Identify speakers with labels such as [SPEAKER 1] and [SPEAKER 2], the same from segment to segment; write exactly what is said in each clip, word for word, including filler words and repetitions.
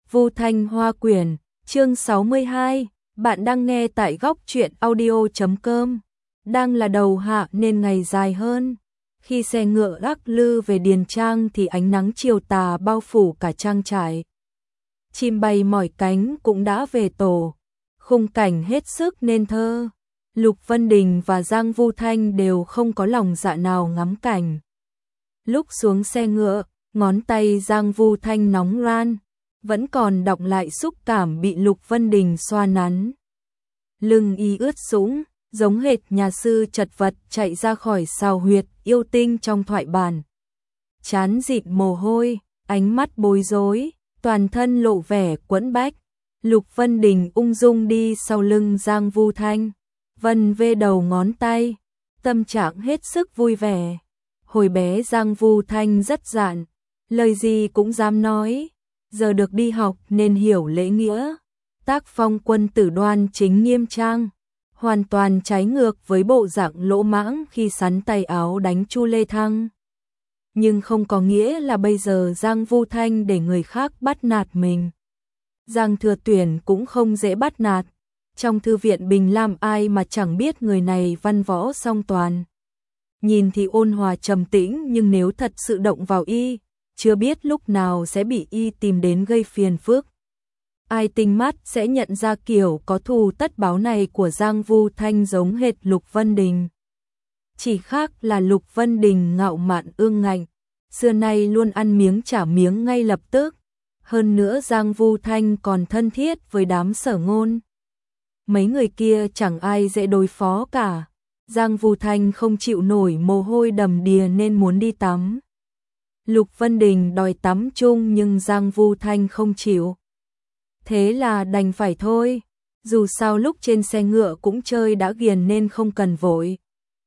[SPEAKER 1] Vu Thanh Hoa Quyển, chương sáu mươi hai, bạn đang nghe tại góc truyện audio chấm com. Đang là đầu hạ nên ngày dài hơn. Khi xe ngựa lắc lư về điền trang thì ánh nắng chiều tà bao phủ cả trang trại. Chim bay mỏi cánh cũng đã về tổ, khung cảnh hết sức nên thơ. Lục Vân Đình và Giang Vu Thanh đều không có lòng dạ nào ngắm cảnh. Lúc xuống xe ngựa, ngón tay Giang Vu Thanh nóng ran, vẫn còn đọng lại xúc cảm bị Lục Vân Đình xoa nắn. Lưng y ướt sũng, giống hệt nhà sư chật vật chạy ra khỏi sào huyệt yêu tinh trong thoại bản. Trán dịn mồ hôi, ánh mắt bối rối, toàn thân lộ vẻ quẫn bách. Lục Vân Đình ung dung đi sau lưng Giang Vu Thanh, vân vê đầu ngón tay, tâm trạng hết sức vui vẻ. Hồi bé Giang Vu Thanh rất dạn, lời gì cũng dám nói, giờ được đi học nên hiểu lễ nghĩa. Tác phong quân tử đoan chính nghiêm trang, hoàn toàn trái ngược với bộ dạng lỗ mãng khi sắn tay áo đánh Chu Lê Thăng. Nhưng không có nghĩa là bây giờ Giang Vu Thanh để người khác bắt nạt mình. Giang Thừa Tuyển cũng không dễ bắt nạt. Trong thư viện Bình Lam ai mà chẳng biết người này văn võ song toàn. Nhìn thì ôn hòa trầm tĩnh nhưng nếu thật sự động vào y, chưa biết lúc nào sẽ bị y tìm đến gây phiền phức. Ai tinh mắt sẽ nhận ra kiểu có thù tất báo này của Giang Vu Thanh giống hệt Lục Vân Đình. Chỉ khác là Lục Vân Đình ngạo mạn ương ngạnh, xưa nay luôn ăn miếng trả miếng ngay lập tức. Hơn nữa Giang Vu Thanh còn thân thiết với đám Sở Ngôn. Mấy người kia chẳng ai dễ đối phó cả. Giang Vu Thanh không chịu nổi mồ hôi đầm đìa nên muốn đi tắm. Lục Vân Đình đòi tắm chung nhưng Giang Vu Thanh không chịu. Thế là đành phải thôi, dù sao lúc trên xe ngựa cũng chơi đã ghiền nên không cần vội.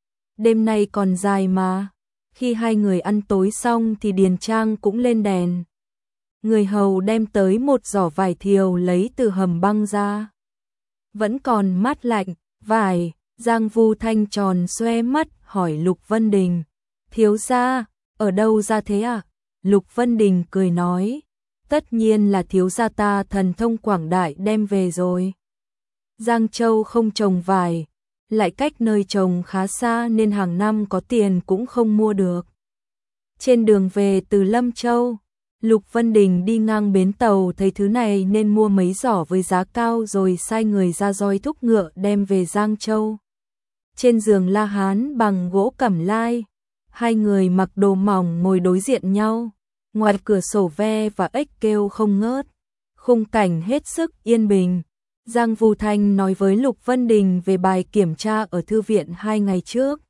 [SPEAKER 1] Đêm nay còn dài mà, khi hai người ăn tối xong thì điền trang cũng lên đèn. Người hầu đem tới một giỏ vải thiều lấy từ hầm băng ra. Vẫn còn mát lạnh, vải. Giang Vu Thanh tròn xoe mắt hỏi Lục Vân Đình, thiếu gia, ở đâu ra thế à? Lục Vân Đình cười nói, tất nhiên là thiếu gia ta thần thông quảng đại đem về rồi. Giang Châu không trồng vải, lại cách nơi trồng khá xa nên hàng năm có tiền cũng không mua được. Trên đường về từ Lâm Châu, Lục Vân Đình đi ngang bến tàu thấy thứ này nên mua mấy giỏ với giá cao rồi sai người ra roi thúc ngựa đem về Giang Châu. Trên giường la hán bằng gỗ cẩm lai, hai người mặc đồ mỏng ngồi đối diện nhau, ngoài cửa sổ ve và ếch kêu không ngớt, khung cảnh hết sức yên bình. Giang Vu Thanh nói với Lục Vân Đình về bài kiểm tra ở thư viện hai ngày trước.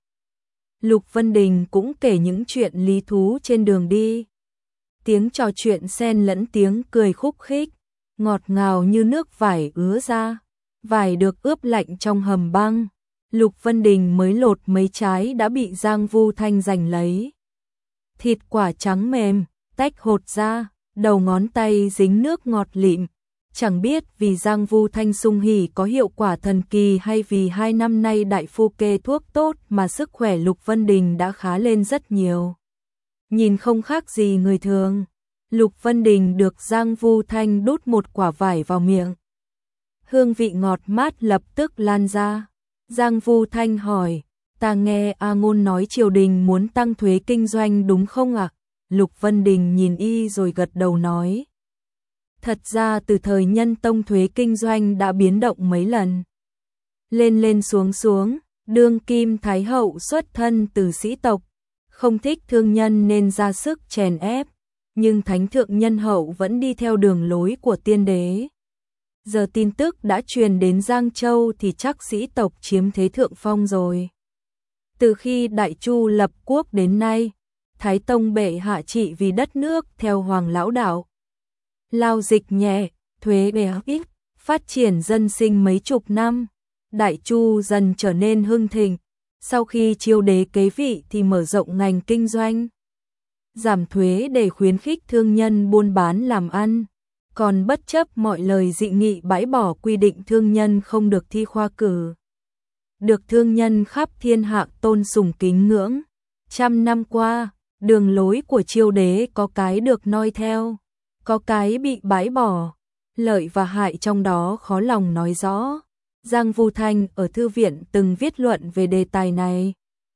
[SPEAKER 1] Lục Vân Đình cũng kể những chuyện lý thú trên đường đi. Tiếng trò chuyện xen lẫn tiếng cười khúc khích, ngọt ngào như nước vải ứa ra. Vải được ướp lạnh trong hầm băng. Lục Vân Đình mới lột mấy trái đã bị Giang Vu Thanh giành lấy. Thịt quả trắng mềm, tách hột ra, đầu ngón tay dính nước ngọt lịm. Chẳng biết vì Giang Vu Thanh sung hỉ có hiệu quả thần kỳ hay vì hai năm nay đại phu kê thuốc tốt mà sức khỏe Lục Vân Đình đã khá lên rất nhiều. Nhìn không khác gì người thường. Lục Vân Đình được Giang Vu Thanh đút một quả vải vào miệng. Hương vị ngọt mát lập tức lan ra. Giang Vu Thanh hỏi, ta nghe A Ngôn nói triều đình muốn tăng thuế kinh doanh đúng không ạ? À? Lục Vân Đình nhìn y rồi gật đầu nói. Thật ra từ thời Nhân Tông thuế kinh doanh đã biến động mấy lần. Lên lên xuống xuống, đương kim thái hậu xuất thân từ sĩ tộc, không thích thương nhân nên ra sức chèn ép, nhưng thánh thượng nhân hậu vẫn đi theo đường lối của tiên đế. Giờ tin tức đã truyền đến Giang Châu thì chắc sĩ tộc chiếm thế thượng phong rồi. Từ khi Đại Chu lập quốc đến nay, Thái Tông bệ hạ trị vì đất nước theo Hoàng lão đạo. Lao dịch nhẹ, thuế bé ít, phát triển dân sinh mấy chục năm. Đại Chu dần trở nên hưng thịnh. Sau khi Chiêu đế kế vị thì mở rộng ngành kinh doanh. Giảm thuế để khuyến khích thương nhân buôn bán làm ăn. Còn bất chấp mọi lời dị nghị bãi bỏ quy định thương nhân không được thi khoa cử. Được thương nhân khắp thiên hạ tôn sùng kính ngưỡng. Trăm năm qua, đường lối của Chiêu đế có cái được noi theo, có cái bị bãi bỏ. lợi và hại trong đó khó lòng nói rõ. Giang Vu Thanh ở thư viện từng viết luận về đề tài này.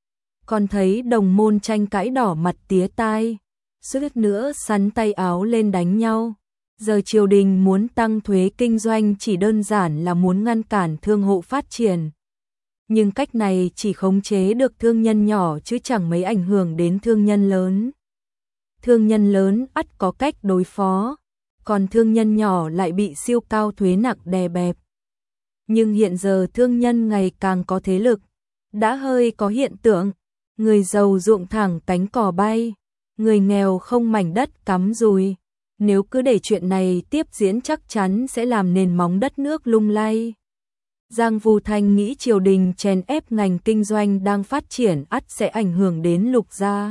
[SPEAKER 1] Còn thấy đồng môn tranh cãi đỏ mặt tía tai, suýt nữa sắn tay áo lên đánh nhau. Giờ triều đình muốn tăng thuế kinh doanh chỉ đơn giản là muốn ngăn cản thương hộ phát triển. Nhưng cách này chỉ khống chế được thương nhân nhỏ chứ chẳng mấy ảnh hưởng đến thương nhân lớn. Thương nhân lớn ắt có cách đối phó, còn thương nhân nhỏ lại bị siêu cao thuế nặng đè bẹp. Nhưng hiện giờ thương nhân ngày càng có thế lực, đã hơi có hiện tượng, người giàu ruộng thẳng cánh cỏ bay, người nghèo không mảnh đất cắm rùi. Nếu cứ để chuyện này tiếp diễn chắc chắn sẽ làm nền móng đất nước lung lay. Giang Vu Thanh nghĩ triều đình chèn ép ngành kinh doanh đang phát triển ắt sẽ ảnh hưởng đến Lục gia.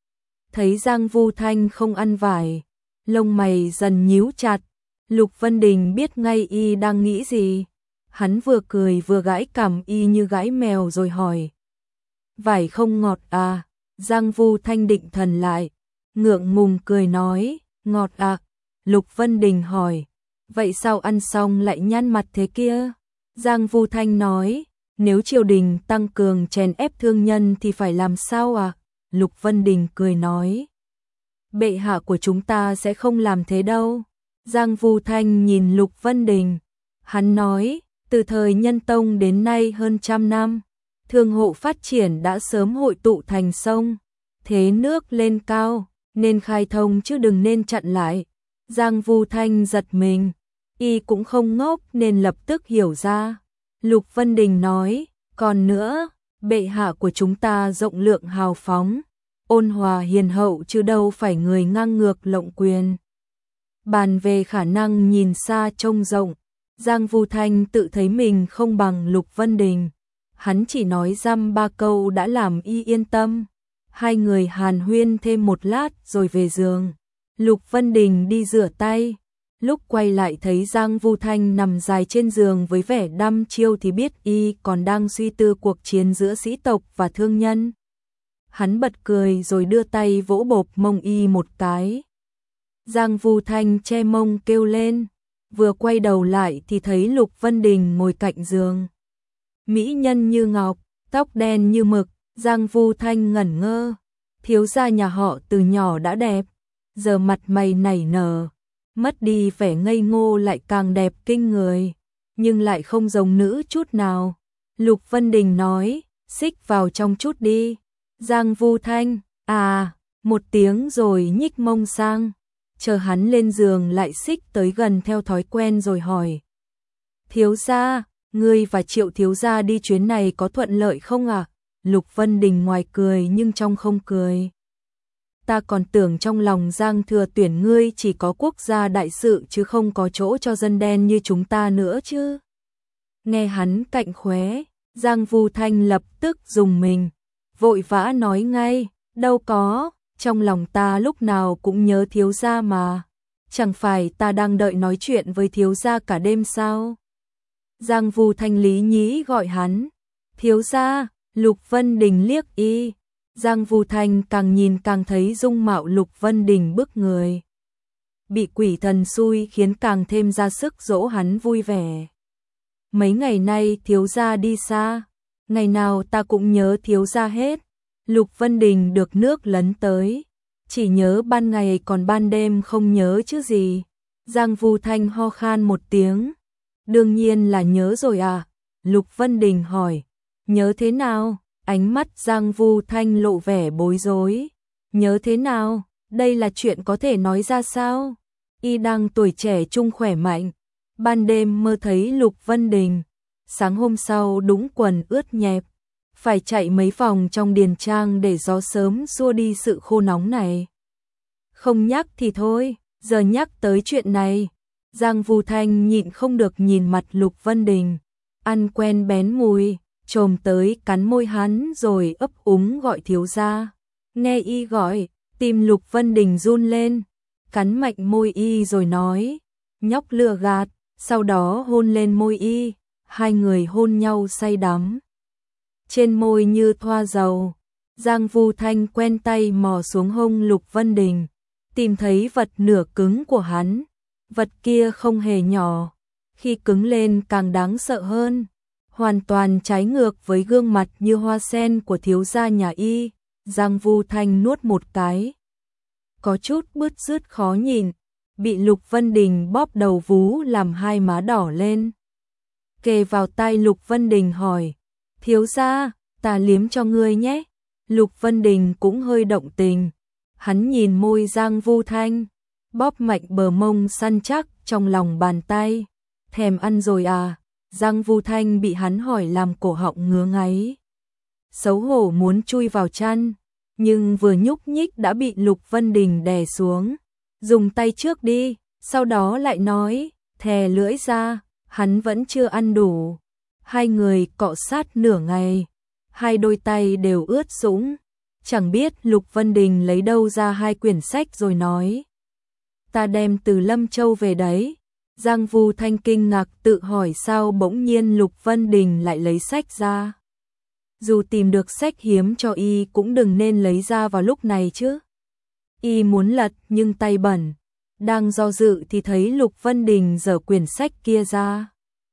[SPEAKER 1] Thấy Giang Vu Thanh không ăn vải, lông mày dần nhíu chặt, Lục Vân Đình biết ngay y đang nghĩ gì. Hắn vừa cười vừa gãi cằm y như gãi mèo rồi hỏi. Vải không ngọt à? Giang Vu Thanh định thần lại, ngượng ngùng cười nói, ngọt à? Lục Vân Đình hỏi, vậy sao ăn xong lại nhăn mặt thế kia? Giang Vu Thanh nói, nếu triều đình tăng cường chèn ép thương nhân thì phải làm sao à? Lục Vân Đình cười nói, bệ hạ của chúng ta sẽ không làm thế đâu. Giang Vu Thanh nhìn Lục Vân Đình, hắn nói, từ thời Nhân Tông đến nay hơn trăm năm, thương hộ phát triển đã sớm hội tụ thành sông, thế nước lên cao, nên khai thông chứ đừng nên chặn lại. Giang Vu Thanh giật mình, y cũng không ngốc nên lập tức hiểu ra. Lục Vân Đình nói, còn nữa, bệ hạ của chúng ta rộng lượng hào phóng, ôn hòa hiền hậu chứ đâu phải người ngang ngược lộng quyền. Bàn về khả năng nhìn xa trông rộng, Giang Vu Thanh tự thấy mình không bằng Lục Vân Đình. Hắn chỉ nói dăm ba câu đã làm y yên tâm. Hai người hàn huyên thêm một lát rồi về giường. Lục Vân Đình đi rửa tay. Lúc quay lại thấy Giang Vu Thanh nằm dài trên giường với vẻ đăm chiêu thì biết y còn đang suy tư cuộc chiến giữa sĩ tộc và thương nhân. Hắn bật cười rồi đưa tay vỗ bộp mông y một cái. Giang Vu Thanh che mông kêu lên. Vừa quay đầu lại thì thấy Lục Vân Đình ngồi cạnh giường. Mỹ nhân như ngọc, tóc đen như mực. Giang Vu Thanh ngẩn ngơ. Thiếu gia nhà họ từ nhỏ đã đẹp, giờ mặt mày nảy nở, mất đi vẻ ngây ngô lại càng đẹp kinh người, nhưng lại không giống nữ chút nào. Lục Vân Đình nói, xích vào trong chút đi. Giang Vu Thanh, à, một tiếng rồi nhích mông sang, chờ hắn lên giường lại xích tới gần theo thói quen rồi hỏi. Thiếu gia, ngươi và Triệu thiếu gia đi chuyến này có thuận lợi không ạ? À? Lục Vân Đình ngoài cười nhưng trong không cười. Ta còn tưởng trong lòng Giang Thừa Tuyển ngươi chỉ có quốc gia đại sự chứ không có chỗ cho dân đen như chúng ta nữa chứ. Nghe hắn cạnh khóe, Giang Vu Thanh lập tức dùng mình, vội vã nói ngay, đâu có, trong lòng ta lúc nào cũng nhớ thiếu gia mà. Chẳng phải ta đang đợi nói chuyện với thiếu gia cả đêm sao? Giang Vu Thanh lý nhí gọi hắn, thiếu gia. Lục Vân Đình liếc y, Giang Vu Thanh càng nhìn càng thấy dung mạo Lục Vân Đình bức người. Bị quỷ thần xui khiến càng thêm ra sức dỗ hắn vui vẻ. Mấy ngày nay thiếu gia đi xa, ngày nào ta cũng nhớ thiếu gia hết. Lục Vân Đình được nước lấn tới, chỉ nhớ ban ngày còn ban đêm không nhớ chứ gì. Giang Vu Thanh ho khan một tiếng, đương nhiên là nhớ rồi à. Lục Vân Đình hỏi, nhớ thế nào? Ánh mắt Giang Vu Thanh lộ vẻ bối rối. Nhớ thế nào? Đây là chuyện có thể nói ra sao? Y đang tuổi trẻ trung khỏe mạnh. Ban đêm mơ thấy Lục Vân Đình. Sáng hôm sau đúng quần ướt nhẹp. Phải chạy mấy vòng trong điền trang để gió sớm xua đi sự khô nóng này. Không nhắc thì thôi, giờ nhắc tới chuyện này. Giang Vu Thanh nhịn không được nhìn mặt Lục Vân Đình. Ăn quen bén mùi. Trồm tới cắn môi hắn rồi ấp úng gọi thiếu gia. Nghe y gọi, tim Lục Vân Đình run lên, cắn mạnh môi y rồi nói, nhóc lừa gạt, sau đó hôn lên môi y, hai người hôn nhau say đắm. Trên môi như thoa dầu, Giang Vu Thanh quen tay mò xuống hông Lục Vân Đình, tìm thấy vật nửa cứng của hắn, Vật kia không hề nhỏ, khi cứng lên càng đáng sợ hơn, hoàn toàn trái ngược với gương mặt như hoa sen của thiếu gia nhà Y. Giang Vu Thanh nuốt một cái, có chút bứt rứt khó nhìn, bị Lục Vân Đình bóp đầu vú làm hai má đỏ lên. Kề vào tai Lục Vân Đình hỏi, thiếu gia, ta liếm cho ngươi nhé. Lục Vân Đình cũng hơi động tình, hắn nhìn môi Giang Vu Thanh, bóp mạnh bờ mông săn chắc trong lòng bàn tay. Thèm ăn rồi à? Giang Vu Thanh bị hắn hỏi làm cổ họng ngứa ngáy, xấu hổ muốn chui vào chăn, nhưng vừa nhúc nhích đã bị Lục Vân Đình đè xuống. Dùng tay trước đi, sau đó lại nói, thè lưỡi ra, hắn vẫn chưa ăn đủ. Hai người cọ sát nửa ngày, hai đôi tay đều ướt sũng, chẳng biết Lục Vân Đình lấy đâu ra hai quyển sách rồi nói, ta đem từ Lâm Châu về đấy. Giang Vu Thanh kinh ngạc tự hỏi sao bỗng nhiên Lục Vân Đình lại lấy sách ra. Dù tìm được sách hiếm cho Y cũng đừng nên lấy ra vào lúc này chứ. Y muốn lật nhưng tay bẩn, đang do dự thì thấy Lục Vân Đình giở quyển sách kia ra.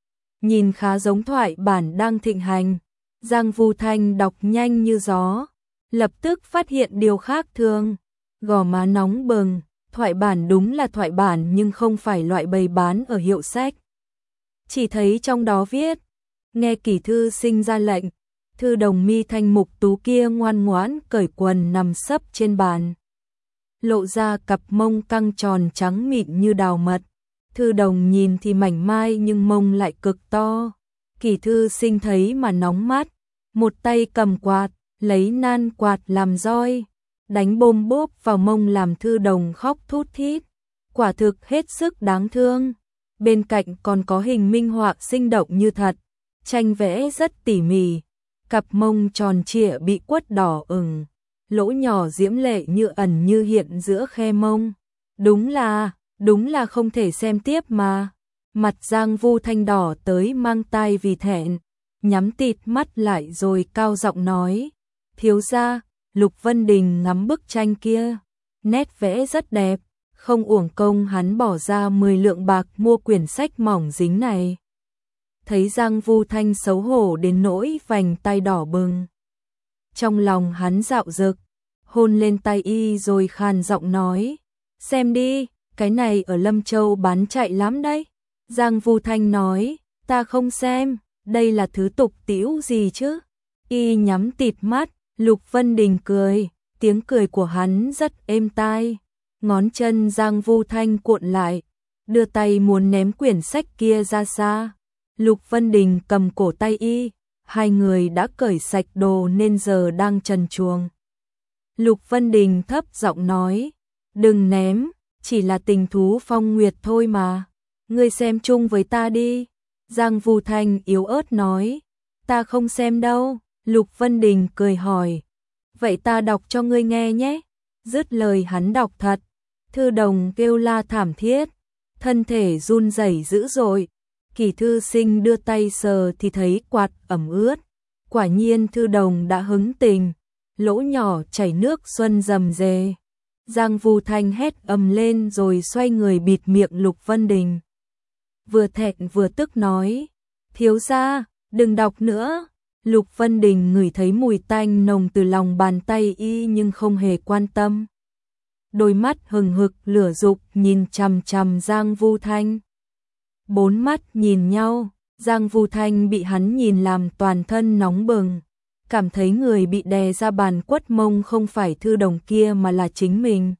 [SPEAKER 1] Nhìn khá giống thoại bản đang thịnh hành, Giang Vu Thanh đọc nhanh như gió, lập tức phát hiện điều khác thường, gò má nóng bừng. Thoại bản đúng là thoại bản nhưng không phải loại bày bán ở hiệu sách. Chỉ thấy trong đó viết, nghe Kỷ thư sinh ra lệnh, Thư Đồng mi thanh mục tú kia ngoan ngoãn cởi quần nằm sấp trên bàn, lộ ra cặp mông căng tròn trắng mịn như đào mật. Thư Đồng nhìn thì mảnh mai nhưng mông lại cực to. Kỷ thư sinh thấy mà nóng mắt, một tay cầm quạt, lấy nan quạt làm roi, đánh bôm bốp vào mông làm Thư Đồng khóc thút thít, quả thực hết sức đáng thương. Bên cạnh còn có hình minh họa sinh động như thật, tranh vẽ rất tỉ mỉ, cặp mông tròn trịa bị quất đỏ ửng, lỗ nhỏ diễm lệ như ẩn như hiện giữa khe mông. Đúng là, đúng là không thể xem tiếp mà. Mặt Giang Vu Thanh đỏ tới mang tai vì thẹn, nhắm tịt mắt lại rồi cao giọng nói, thiếu gia. Lục Vân Đình ngắm bức tranh kia, nét vẽ rất đẹp, không uổng công hắn bỏ ra mười lượng bạc mua quyển sách mỏng dính này. Thấy Giang Vu Thanh xấu hổ đến nỗi vành tay đỏ bừng, trong lòng hắn dạo dực, hôn lên tay Y rồi khàn giọng nói, xem đi, cái này ở Lâm Châu bán chạy lắm đấy. Giang Vu Thanh nói, ta không xem, đây là thứ tục tĩu gì chứ. Y nhắm tịt mắt. Lục Vân Đình cười, tiếng cười của hắn rất êm tai, ngón chân Giang Vu Thanh cuộn lại, đưa tay muốn ném quyển sách kia ra xa. Lục Vân Đình cầm cổ tay Y, hai người đã cởi sạch đồ nên giờ đang trần truồng. Lục Vân Đình thấp giọng nói, đừng ném, chỉ là tình thú phong nguyệt thôi mà, ngươi xem chung với ta đi. Giang Vu Thanh yếu ớt nói, ta không xem đâu. Lục Vân Đình cười hỏi, vậy ta đọc cho ngươi nghe nhé. Dứt lời hắn đọc thật, Thư Đồng kêu la thảm thiết, thân thể run rẩy dữ dội. Kỷ thư sinh đưa tay sờ thì thấy quạt ẩm ướt, quả nhiên Thư Đồng đã hứng tình, lỗ nhỏ chảy nước xuân rầm rề. Giang Vu Thanh hét ầm lên rồi xoay người bịt miệng Lục Vân Đình, vừa thẹn vừa tức nói, thiếu gia, đừng đọc nữa. Lục Vân Đình ngửi thấy mùi tanh nồng từ lòng bàn tay Y nhưng không hề quan tâm. Đôi mắt hừng hực lửa dục nhìn chằm chằm Giang Vu Thanh. Bốn mắt nhìn nhau, Giang Vu Thanh bị hắn nhìn làm toàn thân nóng bừng, cảm thấy người bị đè ra bàn quất mông không phải Thư Đồng kia mà là chính mình.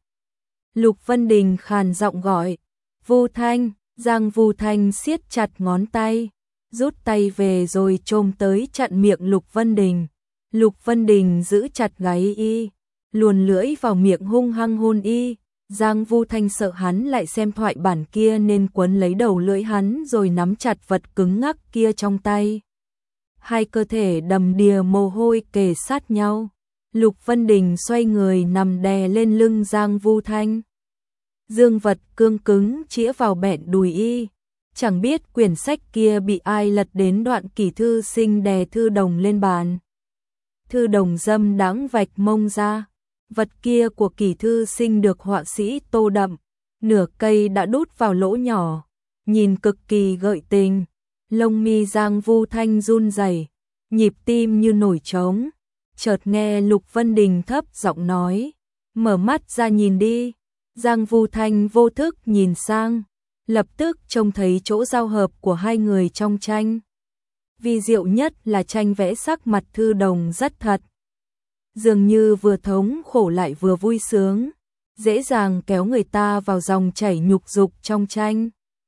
[SPEAKER 1] Lục Vân Đình khàn giọng gọi, Vu Thanh. Giang Vu Thanh siết chặt ngón tay, rút tay về rồi chồm tới chặn miệng Lục Vân Đình. Lục Vân Đình giữ chặt gáy Y, luồn lưỡi vào miệng hung hăng hôn Y. Giang Vu Thanh sợ hắn lại xem thoại bản kia nên quấn lấy đầu lưỡi hắn rồi nắm chặt vật cứng ngắc kia trong tay. Hai cơ thể đầm đìa mồ hôi kề sát nhau. Lục Vân Đình xoay người nằm đè lên lưng Giang Vu Thanh. Dương vật cương cứng chĩa vào bẹn đùi Y. Chẳng biết quyển sách kia bị ai lật đến đoạn Kỷ thư sinh đè Thư Đồng lên bàn. Thư Đồng dâm đãng vạch mông ra. Vật kia của Kỷ thư sinh được họa sĩ tô đậm, nửa cây đã đút vào lỗ nhỏ, nhìn cực kỳ gợi tình. Lông mi Giang Vu Thanh run rẩy, nhịp tim như nổi trống. Chợt nghe Lục Vân Đình thấp giọng nói, mở mắt ra nhìn đi. Giang Vu Thanh vô thức nhìn sang, lập tức trông thấy chỗ giao hợp của hai người trong tranh. Vi diệu nhất là tranh vẽ sắc mặt Thư Đồng rất thật, dường như vừa thống khổ lại vừa vui sướng, dễ dàng kéo người ta vào dòng chảy nhục dục trong tranh.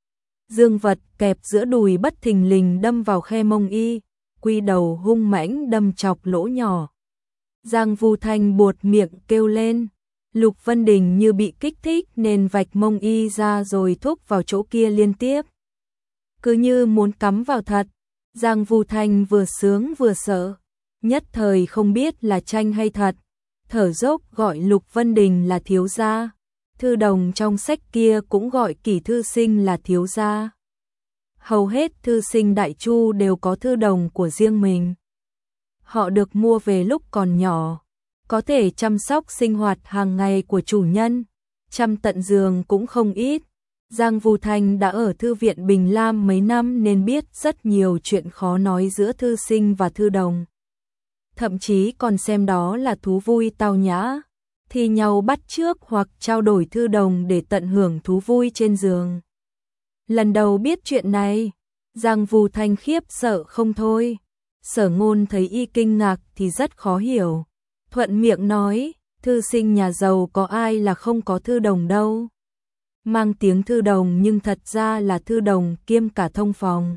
[SPEAKER 1] Dương vật kẹp giữa đùi bất thình lình đâm vào khe mông y, quy đầu hung mãnh đâm chọc lỗ nhỏ. Giang Vu Thanh buột miệng kêu lên. Lục Vân Đình như bị kích thích nên vạch mông y ra rồi thúc vào chỗ kia liên tiếp, cứ như muốn cắm vào thật. Giang Vu Thanh vừa sướng vừa sợ, nhất thời không biết là tranh hay thật, thở dốc gọi Lục Vân Đình là thiếu gia. Thư Đồng trong sách kia cũng gọi Kỷ thư sinh là thiếu gia. Hầu hết thư sinh Đại Chu đều có thư đồng của riêng mình. Họ được mua về lúc còn nhỏ, có thể chăm sóc sinh hoạt hàng ngày của chủ nhân, chăm tận giường cũng không ít. Giang Vu Thanh đã ở thư viện Bình Lam mấy năm nên biết rất nhiều chuyện khó nói giữa thư sinh và thư đồng. Thậm chí còn xem đó là thú vui tao nhã, thi nhau bắt chước hoặc trao đổi thư đồng để tận hưởng thú vui trên giường. Lần đầu biết chuyện này, Giang Vu Thanh khiếp sợ không thôi. Sở Ngôn thấy y kinh ngạc thì rất khó hiểu, thuận miệng nói, thư sinh nhà giàu có ai là không có thư đồng đâu. Mang tiếng thư đồng nhưng thật ra là thư đồng kiêm cả thông phòng.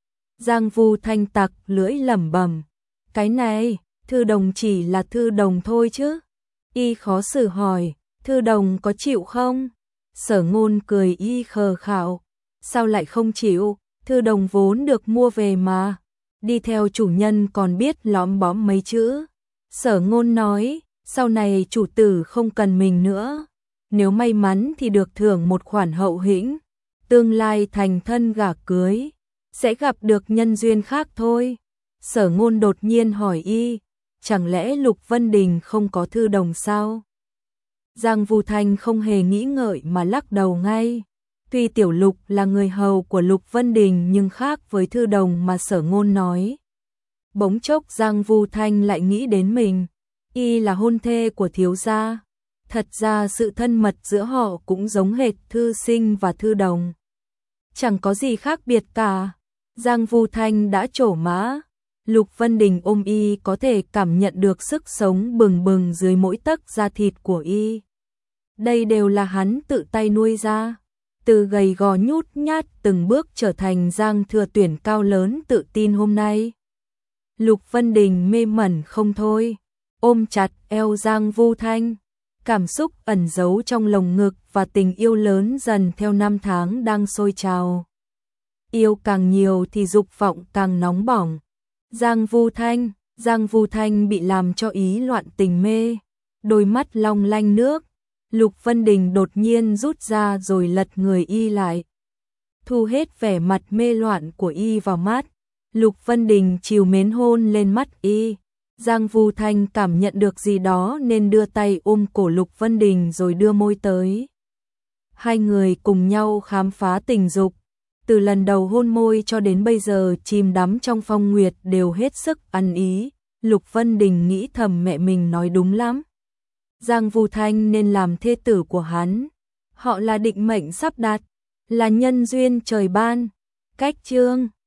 [SPEAKER 1] Giang Vu Thanh tặc lưỡi lẩm bẩm, cái này, thư đồng chỉ là thư đồng thôi chứ. Y khó xử hỏi, thư đồng có chịu không? Sở Ngôn cười y khờ khạo, sao lại không chịu, thư đồng vốn được mua về mà, đi theo chủ nhân còn biết lóm bóm mấy chữ. Sở Ngôn nói, sau này chủ tử không cần mình nữa, nếu may mắn thì được thưởng một khoản hậu hĩnh, tương lai thành thân gả cưới, sẽ gặp được nhân duyên khác thôi. Sở Ngôn đột nhiên hỏi y, chẳng lẽ Lục Vân Đình không có thư đồng sao? Giang Vu Thanh không hề nghĩ ngợi mà lắc đầu ngay. Tuy Tiểu Lục là người hầu của Lục Vân Đình nhưng khác với thư đồng mà Sở Ngôn nói. Bỗng chốc Giang Vu Thanh lại nghĩ đến mình, y là hôn thê của thiếu gia. Thật ra sự thân mật giữa họ cũng giống hệt thư sinh và thư đồng, chẳng có gì khác biệt cả. Giang Vu Thanh đã trổ mã, Lục Vân Đình ôm y có thể cảm nhận được sức sống bừng bừng dưới mỗi tấc da thịt của y. Đây đều là hắn tự tay nuôi ra, từ gầy gò nhút nhát từng bước trở thành Giang Thừa Tuyển cao lớn tự tin hôm nay. Lục Vân Đình mê mẩn không thôi, ôm chặt eo Giang Vu Thanh, cảm xúc ẩn giấu trong lồng ngực và tình yêu lớn dần theo năm tháng đang sôi trào. Yêu càng nhiều thì dục vọng càng nóng bỏng. Giang Vu Thanh, Giang Vu Thanh bị làm cho ý loạn tình mê, đôi mắt long lanh nước. Lục Vân Đình đột nhiên rút ra rồi lật người y lại, thu hết vẻ mặt mê loạn của y vào mắt. Lục Vân Đình trìu mến hôn lên mắt y. Giang Vu Thanh cảm nhận được gì đó nên đưa tay ôm cổ Lục Vân Đình rồi đưa môi tới. Hai người cùng nhau khám phá tình dục. Từ lần đầu hôn môi cho đến bây giờ chìm đắm trong phong nguyệt đều hết sức ăn ý. Lục Vân Đình nghĩ thầm mẹ mình nói đúng lắm. Giang Vu Thanh nên làm thê tử của hắn. Họ là định mệnh sắp đặt, là nhân duyên trời ban. Cách chương